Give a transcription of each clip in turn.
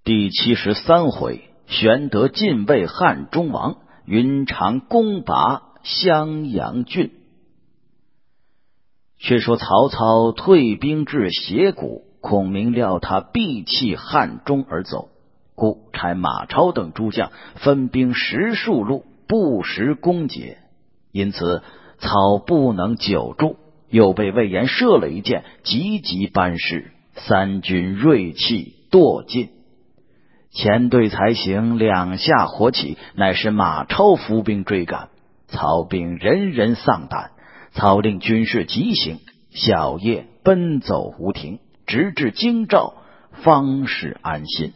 第73回，玄德进位汉中王，云长攻拔襄阳郡。却说曹操退兵至斜谷，孔明料他必弃汉中而走，故差马超等诸将分兵10数路，不时攻解。因此操不能久住，又被魏延射了一箭，急急班师，三军锐气堕尽。前队才行，两下火起，乃是马超伏兵追赶，曹兵人人丧胆。操令军士急行，小夜奔走无停，直至京兆，方是安心。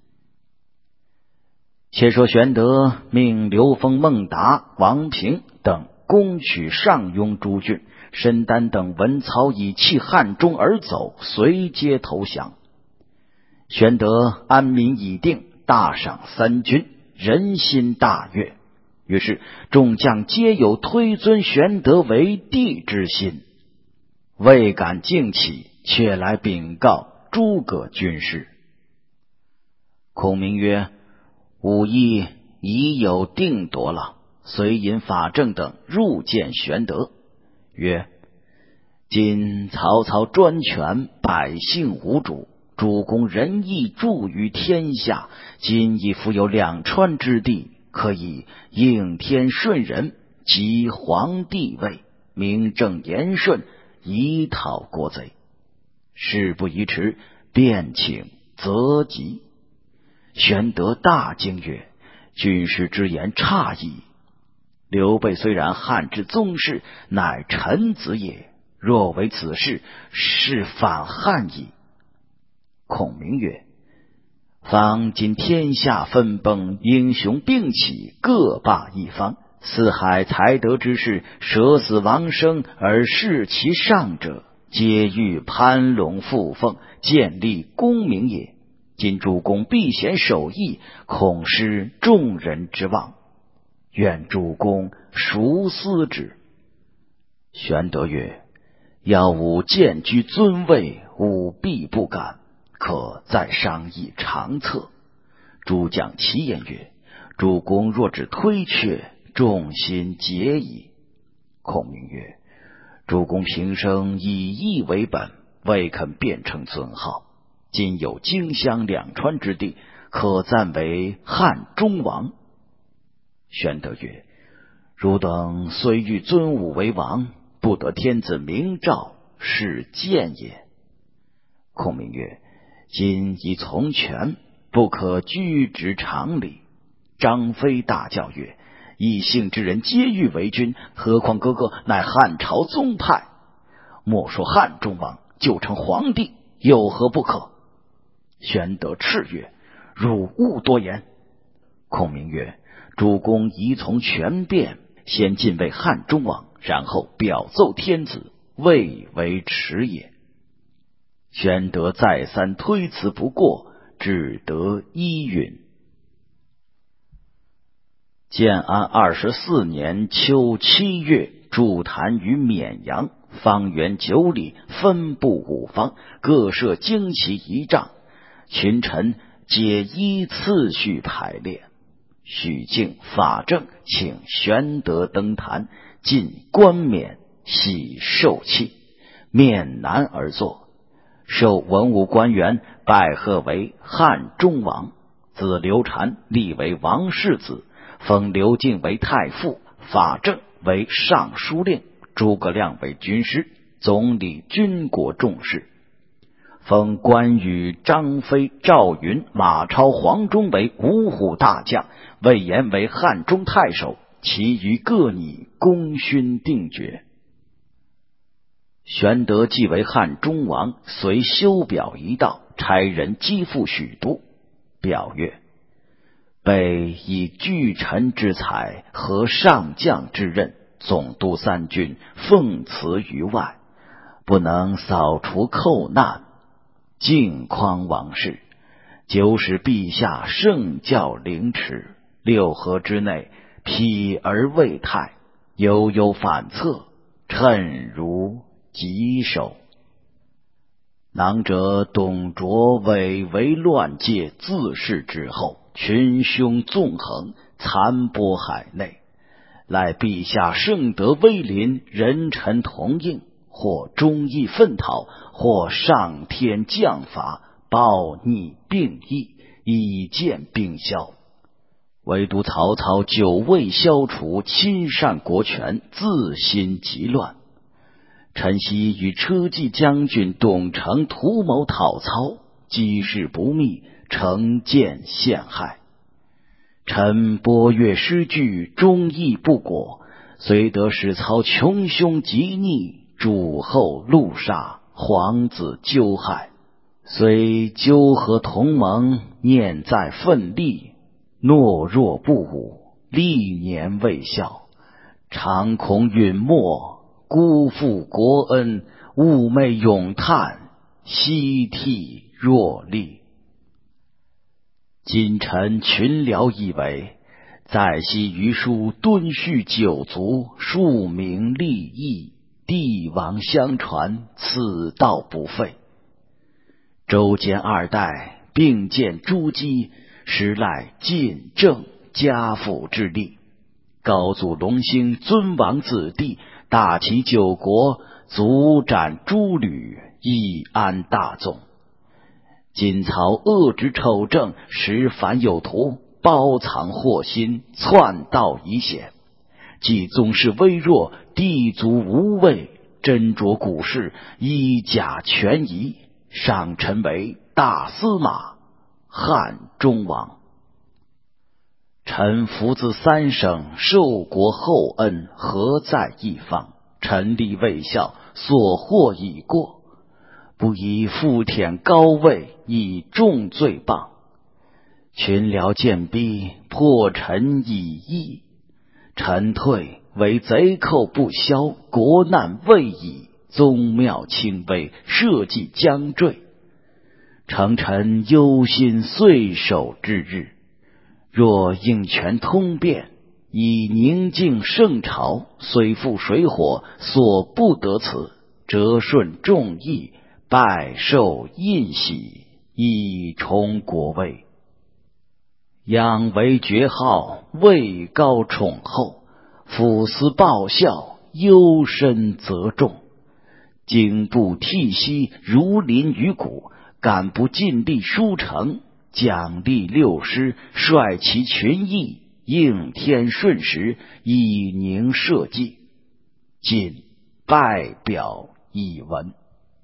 且说玄德命刘封、孟达、王平等攻取上庸诸郡，申丹等闻操已弃汉中而走，随皆投降。玄德安民已定，大赏三军，人心大悦。于是众将皆有推尊玄德为帝之心，未敢尽起，却来禀告诸葛军师。孔明曰：武艺已有定夺了。遂引法正等入见玄德，曰：今曹操专权，百姓无主，主公仁义著于天下，今已复有两川之地，可以应天顺人，即皇帝位，名正言顺，以讨国贼。事不宜迟，便请择吉。玄德大惊曰：军师之言差矣。刘备虽然汉之宗室，乃臣子也，若为此事，是反汉矣。孔明曰：方今天下分崩，英雄并起，各霸一方，四海才德之士，舍死亡生而视其上者，皆欲攀龙附凤，建立功名也。今主公避险守义，恐失众人之望，愿主公熟思之。玄德曰：要吾荐居尊位，吾必不敢，可再商议长策。诸将齐言曰：主公若只推却，众心结矣。孔明曰：主公平生以义为本，未肯变成尊号，今有荆襄两川之地，可暂为汉中王。玄德曰：汝等虽欲尊吾为王，不得天子明诏，是谏也。孔明曰：今已从权，不可拘执常理。张飞大叫曰：异姓之人皆欲为君，何况哥哥乃汉朝宗派？莫说汉中王，就成皇帝，有何不可？玄德叱曰：汝勿多言。孔明曰：主公宜从权变，先进位汉中王，然后表奏天子，未为迟也。玄德再三推辞不过，只得依允。建安24年秋7月，筑坛于沔阳，方圆9里，分布5方，各设旌旗1丈，群臣皆依次序排列。许敬、法正请玄德登坛，进冠冕，喜受器，面南而坐，授文武官员，拜贺为汉中王。子刘禅立为王世子，封刘敬为太傅，法正为尚书令，诸葛亮为军师，总理军国重事。封关羽、张飞、赵云、马超、黄忠为五虎大将，魏延为汉中太守，其余各拟功勋定爵。玄德既为汉中王，遂修表一道，差人击付许都。表曰：备以巨臣之才和上将之任，总督三军，奉辞于外，不能扫除寇难，靖匡王室，久使陛下圣教凌迟，六合之内，否而未泰，悠悠反侧，趁如棘手。 囊者董卓伪为乱界，自恃之后，群凶纵横，残波海内。赖陛下圣德威临，人臣同应，或忠义奋讨，或上天降罚，暴逆并益，以见兵消。唯独曹操久未消除亲善国权，自心极乱。陈豨与车骑将军董承图谋讨操，机事不密，乘剑陷害。臣波越失据，忠义不果，遂得使操穷凶极逆，主后戮杀，皇子纠害。虽纠合同盟，念在奋力，懦弱不武，历年未效，常恐陨没，辜负国恩，寤寐咏叹，息涕若厉。今臣群僚以为，在昔余书敦叙九族，庶民利益，帝王相传，此道不废。周监二代并建诸姬，实赖晋正家父之力。高祖隆兴尊王子弟，大齐九国，族斩诸吕，以安大众。今曹恶之丑政，实反有图，包藏祸心，篡道以险。既宗室微弱，地族无畏，斟酌古事，衣甲权宜，上臣为大司马，汉中王。臣福自三省，受国厚恩，何在一方？臣力未效，所获已过，不宜复舔高位，以重罪谤。群僚见逼，迫臣以义。臣退，为贼寇不消，国难未已，宗庙倾危，社稷将坠。诚臣忧心岁首之日，若应权通变，以宁静圣朝，虽负水火，所不得此，折顺众议，拜受印玺，以重国位。仰为爵号，位高宠厚，抚思报效，忧深责重。经不涕兮，如临于骨，敢不尽力书成，奖励六师，率其群议，应天顺时，以宁社稷。谨拜表以闻。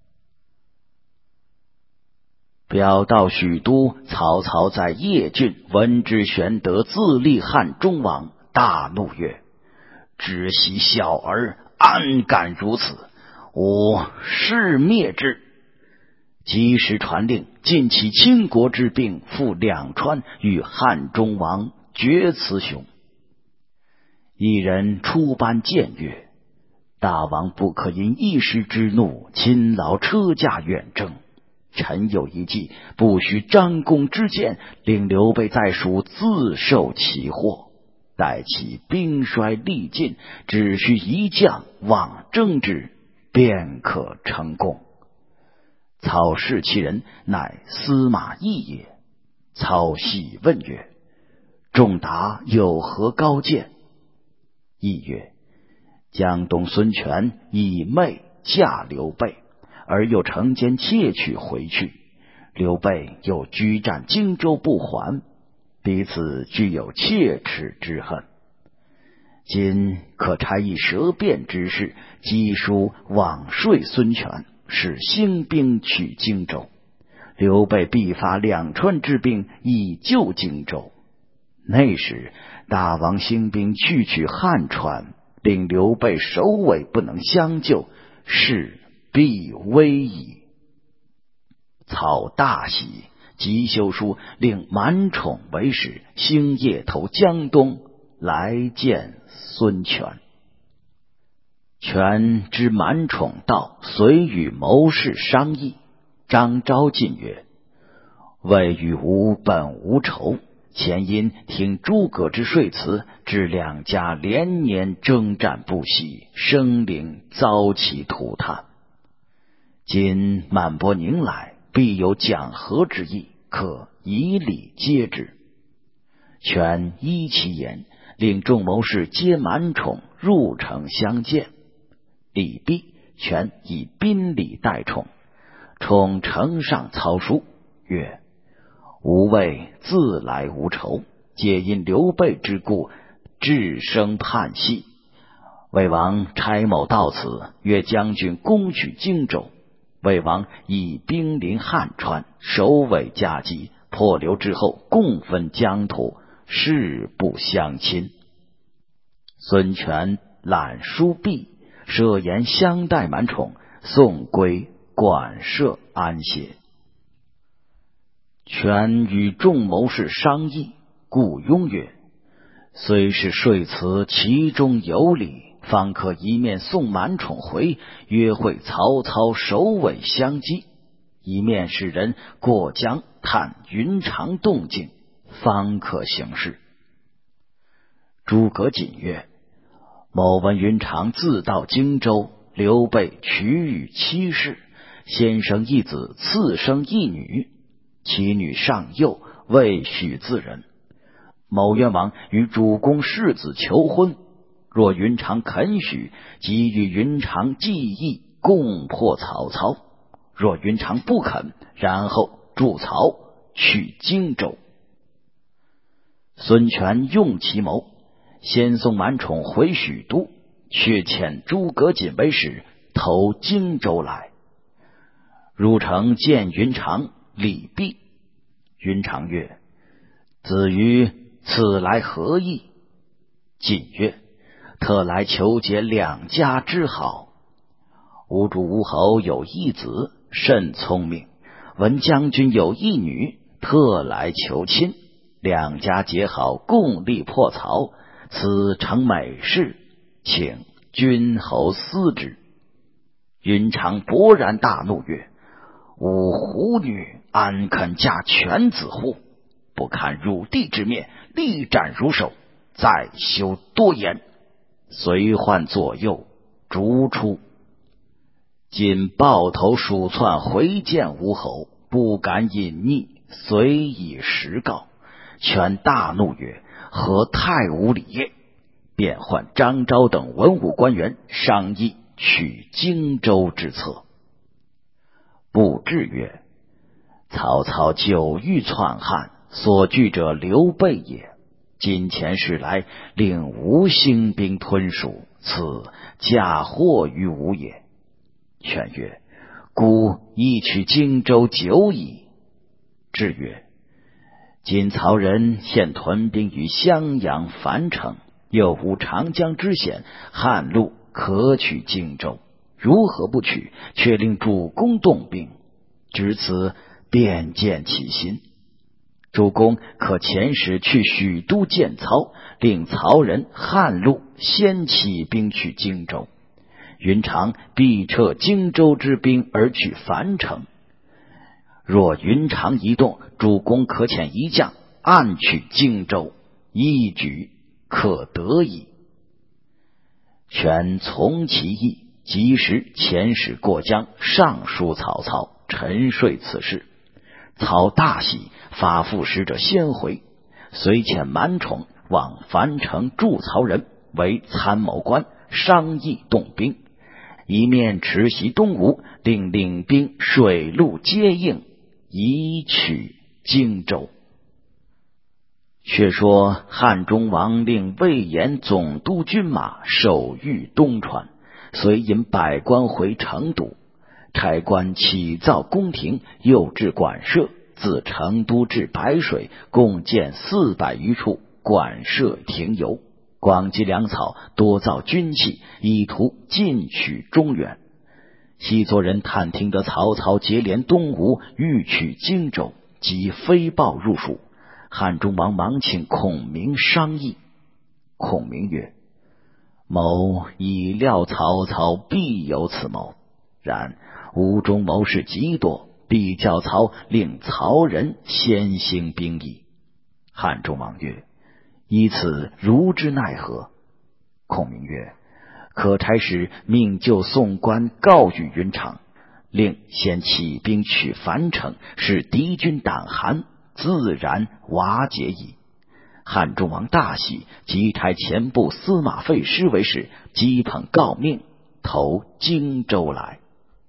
表到许都，曹操在邺郡闻之，玄德自立汉中王，大怒曰：知悉小儿，安敢如此？吾誓灭之。及时传令，尽起倾国之兵，赴两川，与汉中王决雌雄。一人出班谏曰：大王不可因一时之怒，亲劳车驾远征。臣有一计，不须张弓之箭，令刘备在蜀自受其祸。待其兵衰力尽，只需一将往征之，便可成功。操视其人，乃司马懿也。操喜问曰：仲达有何高见？懿曰：江东孙权以媚嫁刘备，而又乘间窃取回去，刘备又居占荆州不还，彼此具有切齿之恨。今可差一舌辩之士，击书往说孙权，使兴兵取荆州。刘备必发两川之兵，以救荆州。那时大王兴兵去取汉川，令刘备首尾不能相救，事必危矣。操大喜，即修书，令满宠为使，星夜投江东，来见孙权。权知满宠到，遂与谋士商议。张昭进曰：魏与吾本无仇，前因听诸葛之说辞，致两家连年征战不息，生灵遭其涂炭。 今满伯宁来，必有讲和之意，可以礼接之。权依其言，令众谋士皆满宠入城相见。礼毕，权以宾礼待宠。宠呈上草书，曰：吾谓自来无仇，皆因刘备之故，至生叛隙。魏王差某到此，曰将军攻取荆州。魏王以兵临汉川，首尾夹击，破刘之后，共分疆土，势不相侵。孙权览书毕，设言相待满宠，送归馆舍安歇。权与众谋士商议，顾雍曰：虽是说辞，其中有理，方可一面送满宠回，约会曹操首尾相击；一面使人过江探云长动静，方可行事。诸葛瑾曰：某闻云长自到荆州，刘备娶与妻室，先生一子，次生一女，其女尚幼，未许自人。某愿王与主公世子求婚，若云长肯许，即与云长计议，共破曹操；若云长不肯，然后助曹取荆州。孙权用其谋，先送满宠回许都，却遣诸葛瑾为使，投荆州来。入城见云长，礼毕。云长曰：子瑜此来何意？瑾曰：特来求结两家之好。吾主吴侯有一子，甚聪明，闻将军有一女，特来求亲，两家结好，共力破曹，此诚美事，请君侯思之。云长勃然大怒曰：吾虎女安肯嫁犬子乎？不堪汝弟之面，力斩汝首，再休多言。随唤左右，逐出。今抱头鼠窜回见吴侯，不敢隐匿，遂以实告。权大怒曰：何太无礼也！便唤张昭等文武官员商议取荆州之策。布置曰：曹操久欲篡汉，所惧者刘备也。今前事来，令吴兴兵吞蜀，此嫁祸于吴也。权曰：孤亦取荆州久矣。至曰：今曹人现屯兵于襄阳樊城，又无长江之险，汉路可取荆州，如何不取？却令主公动兵，至此便见其心。主公可遣使去许都见操，令曹人汉路先起兵取荆州，云长必撤荆州之兵而取樊城。若云长一动，主公可遣一将暗取荆州，一举可得矣。权从其意，及时遣使过江，上书曹操，陈述此事。曹大喜，发付使者先回，遂遣满宠往樊城助曹人为参谋官，商议动兵，一面持袭东吴，令领兵水陆接应，以取荆州。却说汉中王令魏延总督军马守御东川，遂引百官回成都，差官起造宫廷，又置馆舍，自成都至白水，共建400余处馆舍亭游，广积粮草，多造军器，以图进取中原。西作人探听得曹操结连东吴，欲取荆州，即飞报入蜀。汉中王忙请孔明商议。孔明曰：某已料曹操必有此谋，然吴中谋士极多，必教曹令曹人先行兵役。汉中王曰：依此如之奈何？孔明曰：可差使命就送官告谕云长， 令先起兵取樊城，使敌军胆寒，自然瓦解矣。汉中王大喜，即差前部司马费师为使，击捧诰命，投荆州来。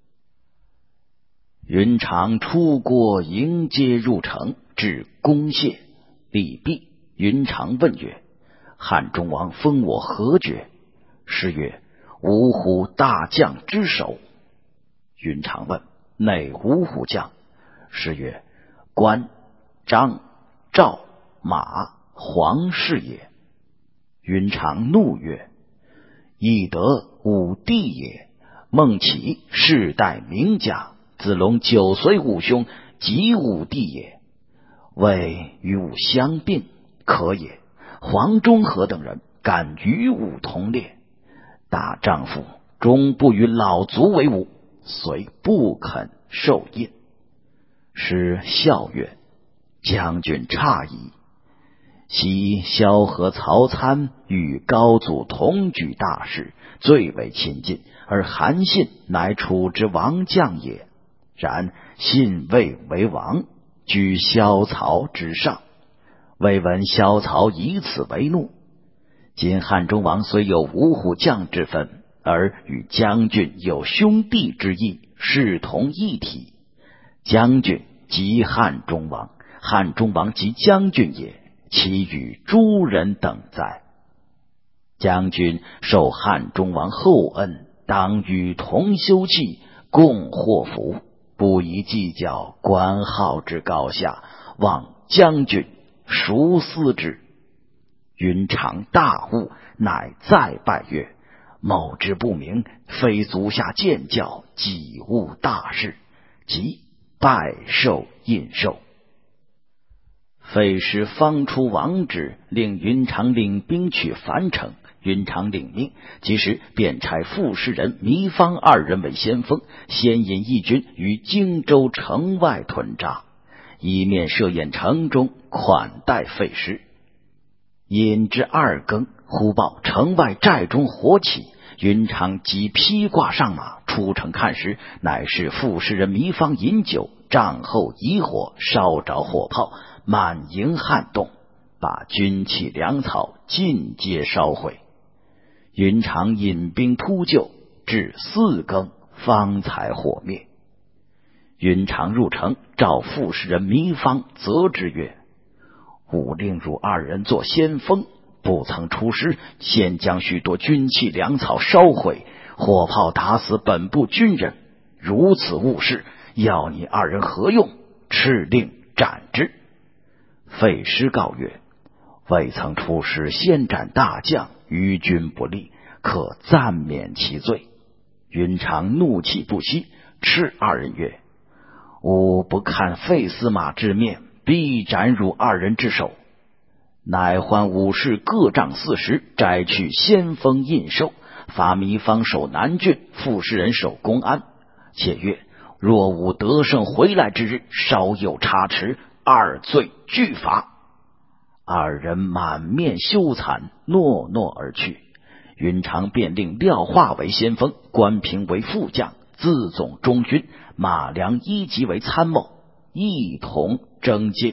云长出郭迎接入城，至宫谢，礼毕。云长问曰：汉中王封我何爵？师曰：五虎大将之首。云长问：哪五虎将？师曰：关、张、赵、马、黄氏也。云长怒曰：翼德武帝也。孟起世代名家，子龙9岁武兄，即武帝也。谓与武相并，可也。黄忠和等人敢与武同列，大丈夫终不与老卒为伍，遂不肯受印。师笑曰：将军诧异。昔萧何、曹参与高祖同举大事，最为亲近，而韩信乃楚之王将也。然信魏为王，居萧曹之上，未闻萧曹以此为怒。今汉中王虽有五虎将之分，而与将军有兄弟之义，视同一体。将军即汉中王，汉中王即将军也，其与诸人等哉？将军受汉中王厚恩，当与同休戚，共祸福，不宜计较官号之高下，望将军熟思之。云长大悟，乃再拜曰：某之不明，非足下见教，己误大事，即拜受印绶。费师方出王旨，令云长领兵取樊城。云长领命，即时便差傅士仁、糜芳2人为先锋，先引义军于荆州城外屯扎，一面设宴城中，款待费师。饮至2更，忽报城外寨中火起，云长即披挂上马出城看时，乃是傅士仁、糜芳饮酒，帐后疑火，烧着火炮，满营撼动，把军器粮草尽皆烧毁。云长引兵突救，至4更方才火灭。云长入城，召傅士仁、糜芳，责之曰：吾令汝2人做先锋，不曾出师，先将许多军器粮草烧毁，火炮打死本部军人，如此误事，要你2人何用？敕令斩之。费师告曰：未曾出师，先斩大将，于军不利，可暂免其罪。云长怒气不息，斥2人曰：吾不看费司马之面，必斩汝2人之首。乃唤武士各杖40，摘去先锋印绶，罚糜芳守南郡，傅士仁守公安。且曰：若吾得胜回来之日，稍有差池，2罪俱罚。2人满面羞惭，诺诺而去。云长便令廖化为先锋，关平为副将，自总中军，马良1级为参谋，一同征进。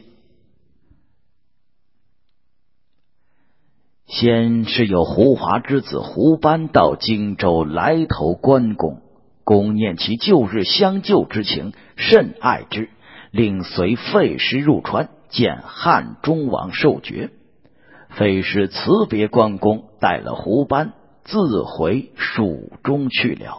先是有胡华之子胡班到荆州来投关公，公念其旧日相救之情，甚爱之，令随费师入川，见汉中王受爵。费师辞别关公，带了胡班，自回蜀中去了。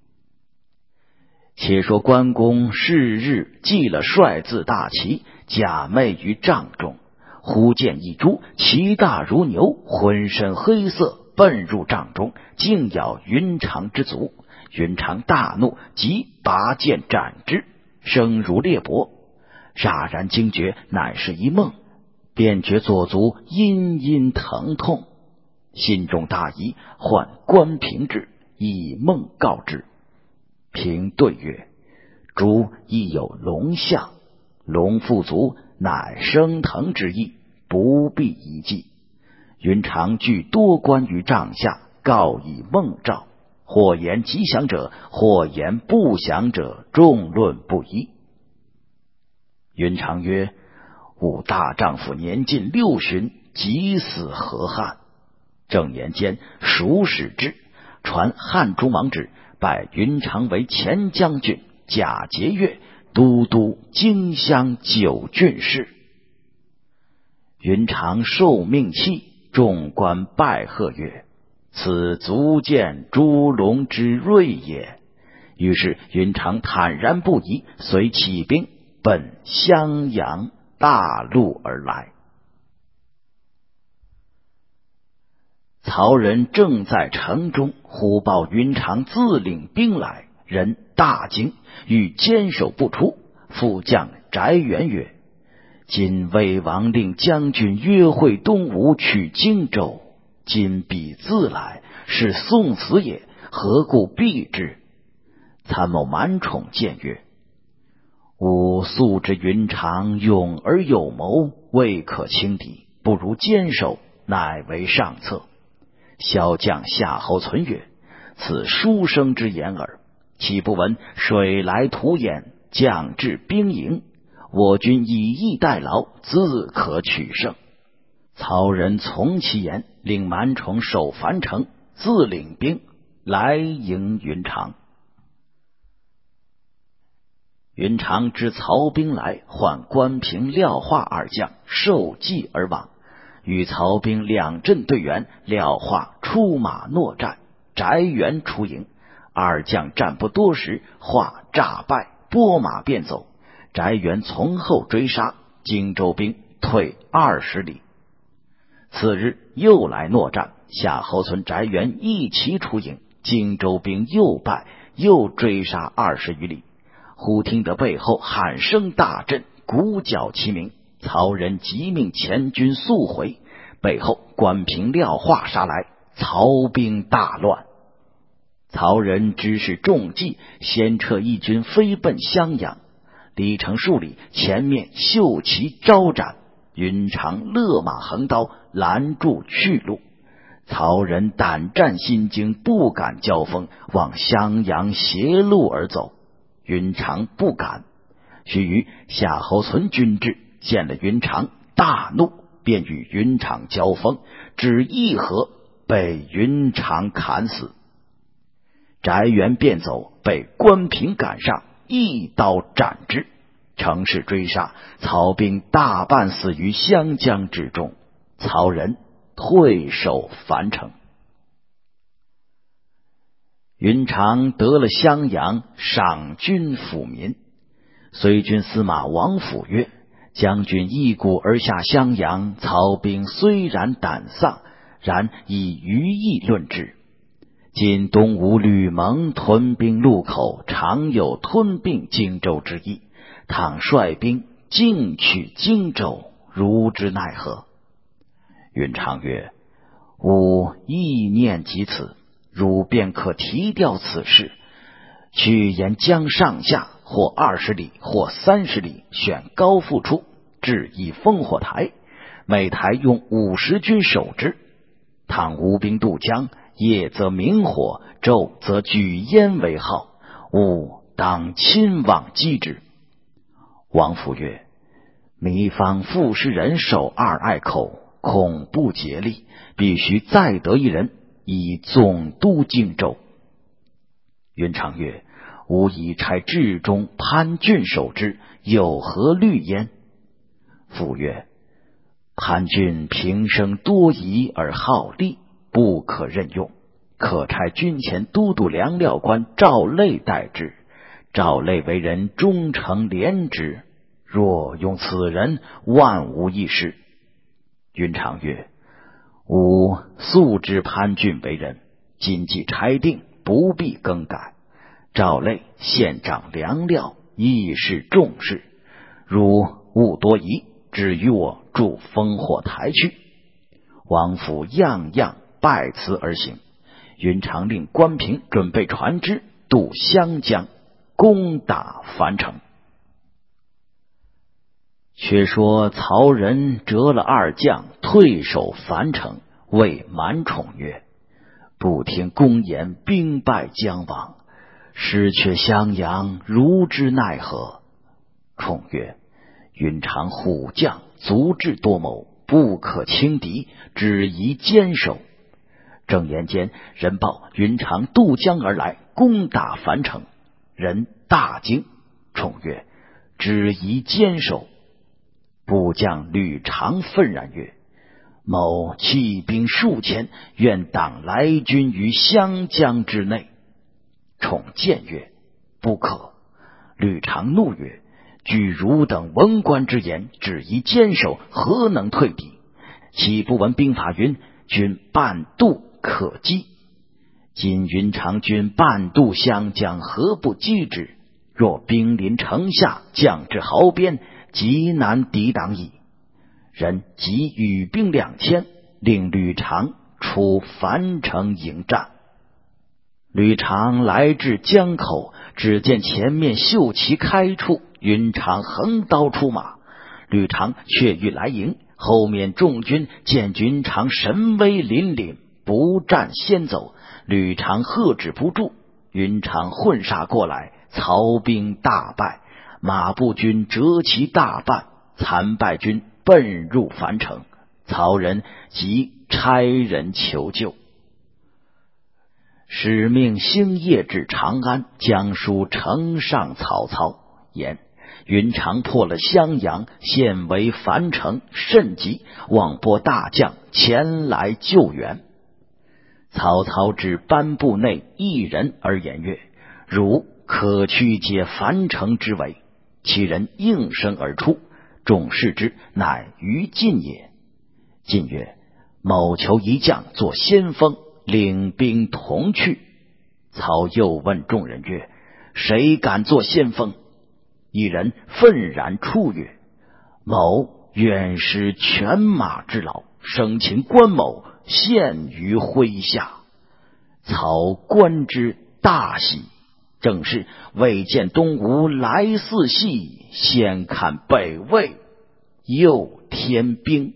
且说关公是日祭了帅字大旗，假寐于帐中，忽见一猪，其大如牛，浑身黑色，奔入帐中，竟咬云长之足。云长大怒，即拔剑斩之，声如裂帛。乍然惊觉乃是一梦，便觉左足隐隐疼痛，心中大疑，唤关平至，以梦告之。平对曰：猪亦有龙象，龙附足，乃升腾之意，不必一计。云长具多关于帐下，告以梦兆。 或言吉祥者，或言不祥者，众论不一。云长曰：吾大丈夫年近60，即死何憾？正言间，蜀使至，传汉中王旨，拜云长为前将军、假节钺、都督荆襄9郡事。云长受命讫，众官拜贺曰：此足见朱龙之锐也。于是云长坦然不疑，遂起兵奔襄阳大路而来。曹仁正在城中，忽报云长自领兵来，人大惊，欲坚守不出。副将翟元曰：今魏王令将军约会东吴取荆州，今彼自来，是送死也，何故避之？参谋满宠谏曰：吾素知云长勇而有谋，未可轻敌，不如坚守，乃为上策。骁将夏侯存曰：此书生之言耳，岂不闻水来土掩，将至兵营，我军以逸待劳，自可取胜。曹仁从其言，令满宠守樊城，自领兵来迎云长。云长知曹兵来，唤关平、廖化二将受计而往，与曹兵2阵对员，廖化出马搦战，翟元出营，二将战不多时，化诈败，拨马便走。翟元从后追杀，荆州兵退20里。次日又来搦战，夏侯存、翟元一齐出营，荆州兵又败，又追杀20余里。忽听得背后喊声大震，鼓角齐鸣，曹仁急命前军速回。背后关平、廖化杀来，曹兵大乱。曹仁知是中计，先撤一军飞奔襄阳，离城数里，前面秀旗招展，云长勒马横刀拦住去路。曹仁胆战心惊，不敢交锋，往襄阳斜路而走。云长不敢。须臾，夏侯存军至，见了云长，大怒，便与云长交锋，只一合，被云长砍死。翟元便走，被关平赶上，一刀斩之。乘势追杀，曹兵大半死于湘江之中。曹仁退守樊城。云长得了襄阳，赏军抚民。随军司马王府曰：将军一鼓而下襄阳，曹兵虽然胆丧，然以余意论之。今东吴吕蒙屯兵路口，常有吞并荆州之意，倘率兵进取荆州，如之奈何？云长曰：吾意念及此，汝便可提调此事，去沿江上下，或20里，或30里，选高阜处，置一烽火台，每台用50军守之。倘吴兵渡江，夜则明火，昼则举烟为号，吾当亲往击之。王府曰：糜芳傅士人守2隘口，恐不竭力，必须再得一人，以总督荆州。云长曰：吾已差治中潘俊守之，有何虑焉？傅曰：潘俊平生多疑而好利，不可任用，可差军前都督粮料官赵累代之。赵累为人忠诚廉直，若用此人，万无一失。云长曰：吾素知潘俊为人，今既差定，不必更改。赵累现掌粮料，亦是重事，如勿多疑，只与我筑烽火台去。王府样样拜辞而行。云长令关平准备船只，渡湘江，攻打樊城。却说曹仁折了2将，退守樊城，谓满宠曰： 不听公言，兵败将亡，失却襄阳，如之奈何？宠曰：云长虎将，足智多谋，不可轻敌，只宜坚守。正言间，人报云长渡江而来，攻打樊城。人大惊，宠曰：只宜坚守。部将吕长愤然曰：某弃兵数千，愿挡来军于湘江之内。宠谏曰：不可。吕长怒曰：据汝等文官之言，只宜坚守，何能退敌？岂不闻兵法云：军半渡可击？今云长军半渡湘江，何不击之？若兵临城下，将至壕边，极难抵挡矣。人即羽兵2000，令吕长出樊城迎战。吕长来至江口，只见前面秀旗开处，云长横刀出马，吕长却欲来迎。后面众军见云长神威凛凛，不战先走，吕长喝止不住，云长混杀过来，曹兵大败，马步军折其大半，残败军奔入樊城。曹人即差人求救，使命星夜至长安，将书呈上曹操，言云长破了襄阳，现为樊城，甚急，望拨大将前来救援。曹操指班部内一人而言曰：汝可去解樊城之围。其人应声而出，众视之，乃于禁也。禁曰：某求一将做先锋，领兵同去。操又问众人曰：谁敢做先锋？一人愤然出曰：某愿施犬马之劳，生擒关某，献于麾下。操观之大喜，正是未见东吴来似戏，先看北魏又添兵。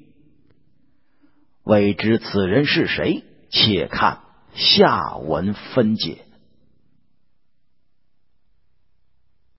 未知此人是谁？且看下文分解。